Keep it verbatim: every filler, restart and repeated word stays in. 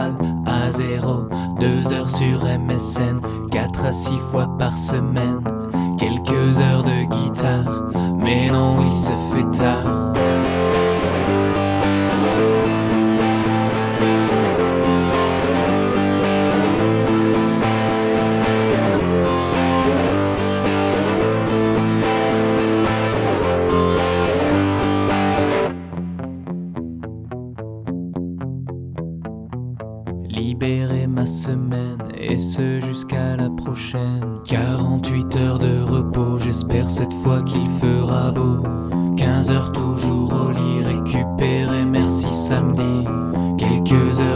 chorale à zéro, deux heures sur M S N, quatre à six fois par semaine, quelques heures de guitare, mais non, il se fait tard. Libérer ma semaine, et ce jusqu'à la prochaine. Quarante-huit heures de repos, j'espère cette fois qu'il fera beau. Quinze heures toujours au lit, récupérer, merci samedi. Quelques heures